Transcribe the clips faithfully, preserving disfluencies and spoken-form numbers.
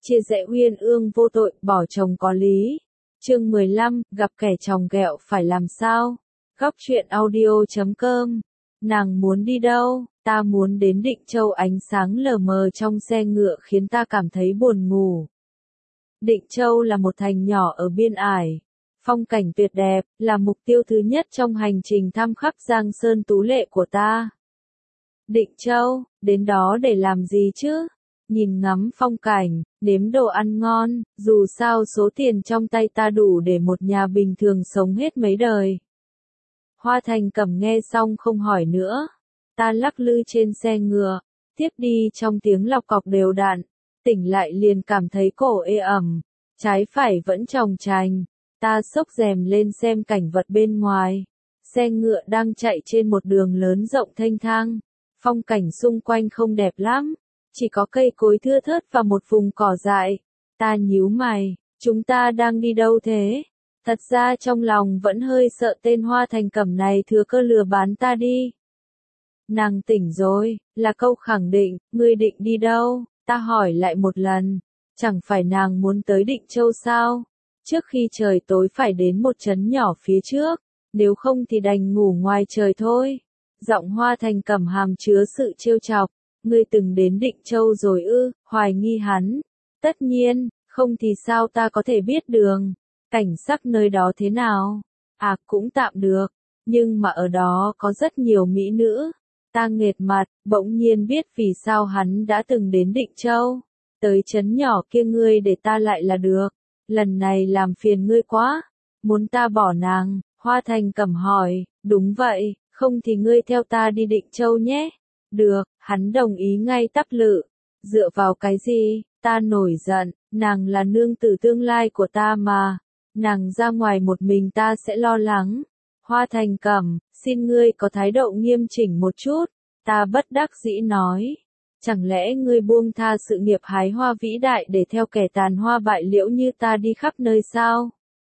chia rẽ uyên ương vô tội, bỏ chồng có lý. Chương mười lăm, gặp kẻ chồng ghẹo phải làm sao? Góc truyện audio chấm com. Nàng muốn đi đâu? Ta muốn đến Định Châu. Ánh sáng lờ mờ trong xe ngựa khiến ta cảm thấy buồn ngủ. Định Châu là một thành nhỏ ở biên ải. Phong cảnh tuyệt đẹp, là mục tiêu thứ nhất trong hành trình thăm khắp Giang Sơn tú lệ của ta. Định Châu, đến đó để làm gì chứ? Nhìn ngắm phong cảnh, nếm đồ ăn ngon, dù sao số tiền trong tay ta đủ để một nhà bình thường sống hết mấy đời. Hoa Thành Cẩm nghe xong không hỏi nữa. Ta lắc lư trên xe ngựa, tiếp đi trong tiếng lọc cọc đều đặn, tỉnh lại liền cảm thấy cổ ê ẩm, trái phải vẫn chòng chành. Ta xốc rèm lên xem cảnh vật bên ngoài. Xe ngựa đang chạy trên một đường lớn rộng thênh thang. Phong cảnh xung quanh không đẹp lắm, chỉ có cây cối thưa thớt và một vùng cỏ dại. Ta nhíu mày, chúng ta đang đi đâu thế? Thật ra trong lòng vẫn hơi sợ tên Hoa Thành Cẩm này thừa cơ lừa bán ta đi. Nàng tỉnh rồi, là câu khẳng định, ngươi định đi đâu? Ta hỏi lại một lần, chẳng phải nàng muốn tới Định Châu sao? Trước khi trời tối phải đến một trấn nhỏ phía trước, nếu không thì đành ngủ ngoài trời thôi. Giọng Hoa Thành Cẩm hàm chứa sự trêu chọc, ngươi từng đến Định Châu rồi ư? Hoài nghi hắn. Tất nhiên, không thì sao ta có thể biết đường, cảnh sắc nơi đó thế nào? À cũng tạm được, nhưng mà ở đó có rất nhiều mỹ nữ. Ta nghệt mặt, bỗng nhiên biết vì sao hắn đã từng đến Định Châu. Tới trấn nhỏ kia ngươi để ta lại là được. Lần này làm phiền ngươi quá. Muốn ta bỏ nàng? Hoa Thành Cẩm hỏi. Đúng vậy, không thì ngươi theo ta đi Định Châu nhé. Được, hắn đồng ý ngay tắp lự. Dựa vào cái gì? Ta nổi giận, nàng là nương tử tương lai của ta mà. Nàng ra ngoài một mình ta sẽ lo lắng. Hoa Thành Cẩm, xin ngươi có thái độ nghiêm chỉnh một chút. Ta bất đắc dĩ nói. Chẳng lẽ ngươi buông tha sự nghiệp hái hoa vĩ đại để theo kẻ tàn hoa bại liễu như ta đi khắp nơi sao?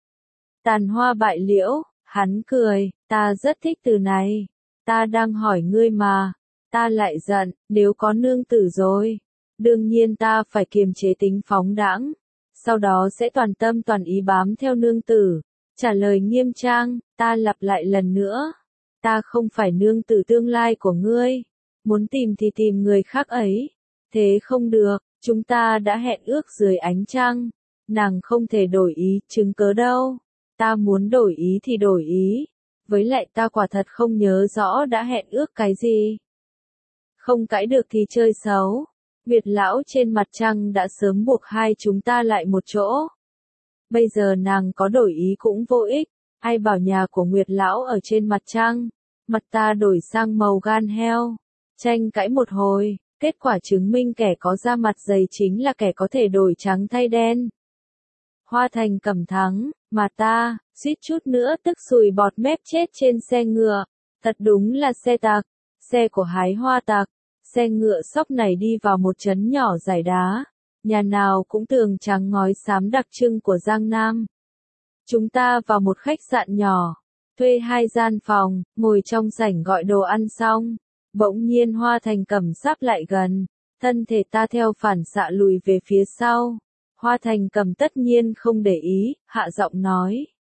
Tàn hoa bại liễu, hắn cười, ta rất thích từ này. Ta đang hỏi ngươi mà. Ta lại giận, nếu có nương tử rồi. Đương nhiên ta phải kiềm chế tính phóng đãng. Sau đó sẽ toàn tâm toàn ý bám theo nương tử. Trả lời nghiêm trang, ta lặp lại lần nữa. Ta không phải nương tử tương lai của ngươi. Muốn tìm thì tìm người khác ấy. Thế không được, chúng ta đã hẹn ước dưới ánh trăng. Nàng không thể đổi ý, chứng cớ đâu. Ta muốn đổi ý thì đổi ý. Với lại ta quả thật không nhớ rõ đã hẹn ước cái gì. Không cãi được thì chơi xấu. Nguyệt lão trên mặt trăng đã sớm buộc hai chúng ta lại một chỗ. Bây giờ nàng có đổi ý cũng vô ích. Ai bảo nhà của Nguyệt lão ở trên mặt trăng. Mặt ta đổi sang màu gan heo. Tranh cãi một hồi, kết quả chứng minh kẻ có da mặt dày chính là kẻ có thể đổi trắng thay đen. Hoa Thành Cẩm thắng, mà ta, suýt chút nữa tức sùi bọt mép chết trên xe ngựa. Thật đúng là xe tặc, xe của hái hoa tặc. Xe ngựa sóc này đi vào một trấn nhỏ dải đá. Nhà nào cũng tường trắng ngói xám đặc trưng của Giang Nam. Chúng ta vào một khách sạn nhỏ, thuê hai gian phòng, ngồi trong sảnh gọi đồ ăn xong. Bỗng nhiên Hoa Thành Cẩm sắp lại gần, thân thể ta theo phản xạ lùi về phía sau. Hoa Thành Cẩm tất nhiên không để ý, hạ giọng nói.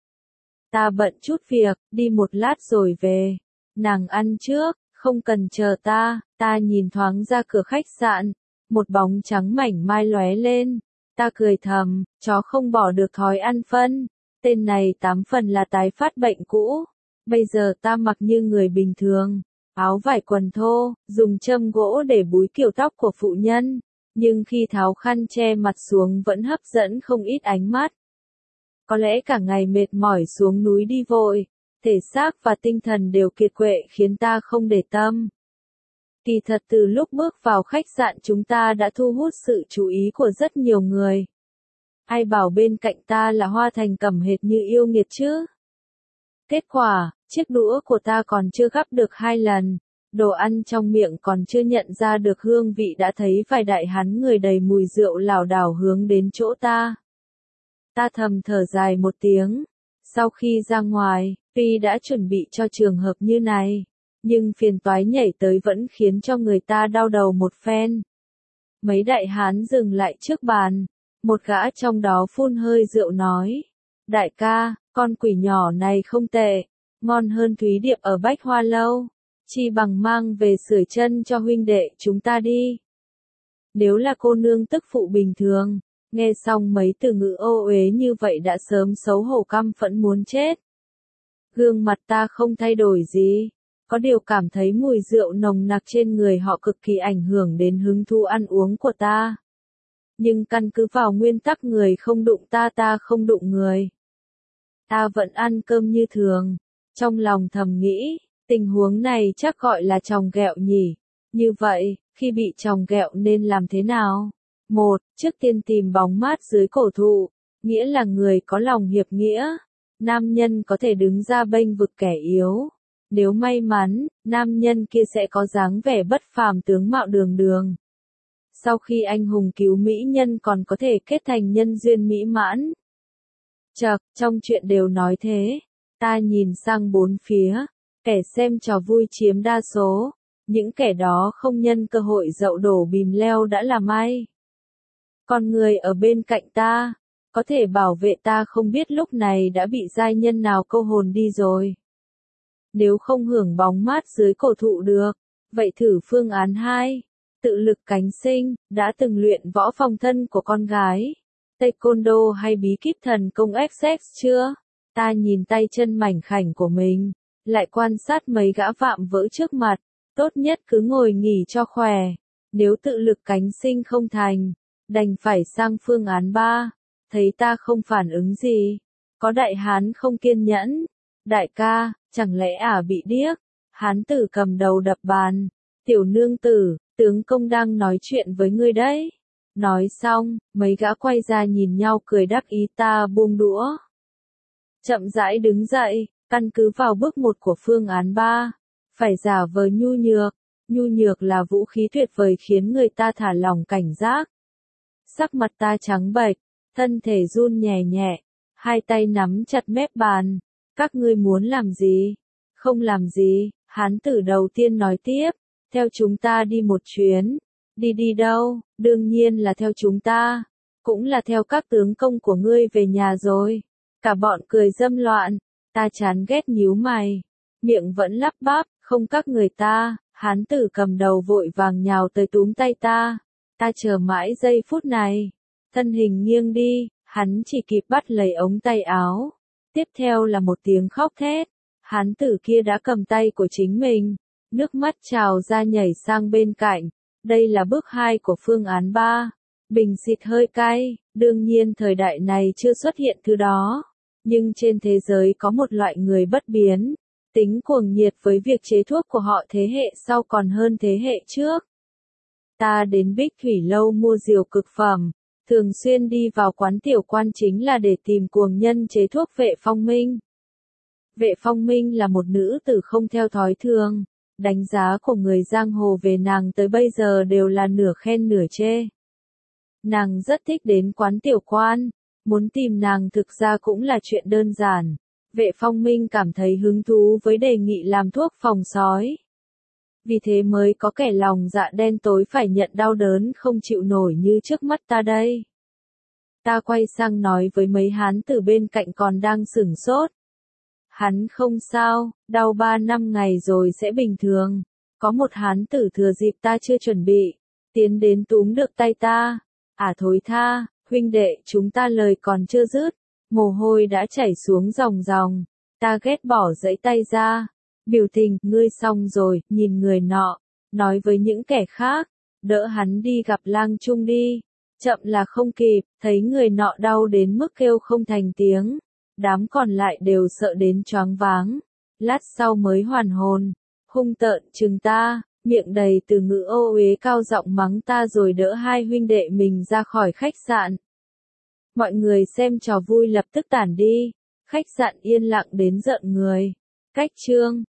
Ta bận chút việc, đi một lát rồi về. Nàng ăn trước, không cần chờ ta. Ta nhìn thoáng ra cửa khách sạn, một bóng trắng mảnh mai lóe lên. Ta cười thầm, chó không bỏ được thói ăn phân. Tên này tám phần là tái phát bệnh cũ. Bây giờ ta mặc như người bình thường. Áo vải quần thô, dùng châm gỗ để búi kiểu tóc của phụ nhân, nhưng khi tháo khăn che mặt xuống vẫn hấp dẫn không ít ánh mắt. Có lẽ cả ngày mệt mỏi xuống núi đi vội, thể xác và tinh thần đều kiệt quệ khiến ta không để tâm. Kỳ thật từ lúc bước vào khách sạn chúng ta đã thu hút sự chú ý của rất nhiều người. Ai bảo bên cạnh ta là Hoa Thành Cẩm hệt như yêu nghiệt chứ? Kết quả, chiếc đũa của ta còn chưa gắp được hai lần, đồ ăn trong miệng còn chưa nhận ra được hương vị đã thấy vài đại hán người đầy mùi rượu lảo đảo hướng đến chỗ ta. Ta thầm thở dài một tiếng. Sau khi ra ngoài, tuy đã chuẩn bị cho trường hợp như này, nhưng phiền toái nhảy tới vẫn khiến cho người ta đau đầu một phen. Mấy đại hán dừng lại trước bàn, Một gã trong đó phun hơi rượu nói. Đại ca, con quỷ nhỏ này không tệ, ngon hơn Thúy Điệp ở Bách Hoa Lâu. Chi bằng mang về sưởi chân cho huynh đệ chúng ta đi. Nếu là cô nương tức phụ bình thường, nghe xong mấy từ ngữ ô uế như vậy đã sớm xấu hổ căm phẫn muốn chết. Gương mặt ta không thay đổi gì, có điều cảm thấy mùi rượu nồng nặc trên người họ cực kỳ ảnh hưởng đến hứng thú ăn uống của ta. Nhưng căn cứ vào nguyên tắc người không đụng ta ta không đụng người. Ta vẫn ăn cơm như thường, trong lòng thầm nghĩ, tình huống này chắc gọi là chòng ghẹo nhỉ. Như vậy, khi bị chòng ghẹo nên làm thế nào? Một, trước tiên tìm bóng mát dưới cổ thụ, nghĩa là người có lòng hiệp nghĩa. Nam nhân có thể đứng ra bênh vực kẻ yếu. Nếu may mắn, nam nhân kia sẽ có dáng vẻ bất phàm tướng mạo đường đường. Sau khi anh hùng cứu mỹ nhân còn có thể kết thành nhân duyên mỹ mãn. Chậc, trong chuyện đều nói thế. Ta nhìn sang bốn phía, kẻ xem trò vui chiếm đa số. Những kẻ đó không nhân cơ hội dậu đổ bìm leo đã là may. Còn người ở bên cạnh ta, có thể bảo vệ ta không biết lúc này đã bị giai nhân nào câu hồn đi rồi. Nếu không hưởng bóng mát dưới cổ thụ được, vậy thử phương án hai. Tự lực cánh sinh, đã từng luyện võ phòng thân của con gái. Taekwondo hay bí kíp thần công ích ét chưa? Ta nhìn tay chân mảnh khảnh của mình, lại quan sát mấy gã vạm vỡ trước mặt. Tốt nhất cứ ngồi nghỉ cho khỏe. Nếu tự lực cánh sinh không thành, đành phải sang phương án ba. Thấy ta không phản ứng gì. Có đại hán không kiên nhẫn. Đại ca, chẳng lẽ ả bị điếc? Hán tử cầm đầu đập bàn. Tiểu nương tử, tướng công đang nói chuyện với ngươi đấy. Nói xong, mấy gã quay ra nhìn nhau cười đắc ý ta buông đũa. Chậm rãi đứng dậy, căn cứ vào bước một của phương án ba. Phải giả vờ nhu nhược. Nhu nhược là vũ khí tuyệt vời khiến người ta thả lỏng cảnh giác. Sắc mặt ta trắng bệch, thân thể run nhẹ nhẹ, hai tay nắm chặt mép bàn. Các ngươi muốn làm gì? Không làm gì, hán tử đầu tiên nói tiếp. Theo chúng ta đi một chuyến. Đi đi đâu? Đương nhiên là theo chúng ta. Cũng là theo các tướng công của ngươi về nhà rồi. Cả bọn cười dâm loạn. Ta chán ghét nhíu mày. Miệng vẫn lắp bắp, không các người ta. Hán tử cầm đầu vội vàng nhào tới túm tay ta. Ta chờ mãi giây phút này. Thân hình nghiêng đi, hắn chỉ kịp bắt lấy ống tay áo. Tiếp theo là một tiếng khóc thét. Hán tử kia đã cầm tay của chính mình. Nước mắt trào ra nhảy sang bên cạnh. Đây là bước hai của phương án ba. Bình xịt hơi cay, đương nhiên thời đại này chưa xuất hiện thứ đó. Nhưng trên thế giới có một loại người bất biến. Tính cuồng nhiệt với việc chế thuốc của họ thế hệ sau còn hơn thế hệ trước. Ta đến Bích Thủy Lâu mua rượu cực phẩm. Thường xuyên đi vào quán tiểu quan chính là để tìm cuồng nhân chế thuốc Vệ Phong Minh. Vệ Phong Minh là một nữ tử không theo thói thường. Đánh giá của người giang hồ về nàng tới bây giờ đều là nửa khen nửa chê. Nàng rất thích đến quán tiểu quan. Muốn tìm nàng thực ra cũng là chuyện đơn giản. Vệ Phong Minh cảm thấy hứng thú với đề nghị làm thuốc phòng sói. Vì thế mới có kẻ lòng dạ đen tối phải nhận đau đớn không chịu nổi như trước mắt ta đây. Ta quay sang nói với mấy hán tử bên cạnh còn đang sửng sốt. Hắn không sao, đau ba năm ngày rồi sẽ bình thường. Có một hán tử thừa dịp ta chưa chuẩn bị, tiến đến túm được tay ta. À thối tha, huynh đệ chúng ta lời còn chưa dứt. Mồ hôi đã chảy xuống ròng ròng. Ta ghét bỏ giãy tay ra. Biểu tình, ngươi xong rồi, nhìn người nọ. Nói với những kẻ khác. Đỡ hắn đi gặp lang trung đi. Chậm là không kịp, thấy người nọ đau đến mức kêu không thành tiếng. Đám còn lại đều sợ đến choáng váng. Lát sau mới hoàn hồn. Hung tợn chừng ta, miệng đầy từ ngữ ô uế cao giọng mắng ta rồi đỡ hai huynh đệ mình ra khỏi khách sạn. Mọi người xem trò vui lập tức tản đi. Khách sạn yên lặng đến giận người. Cách chương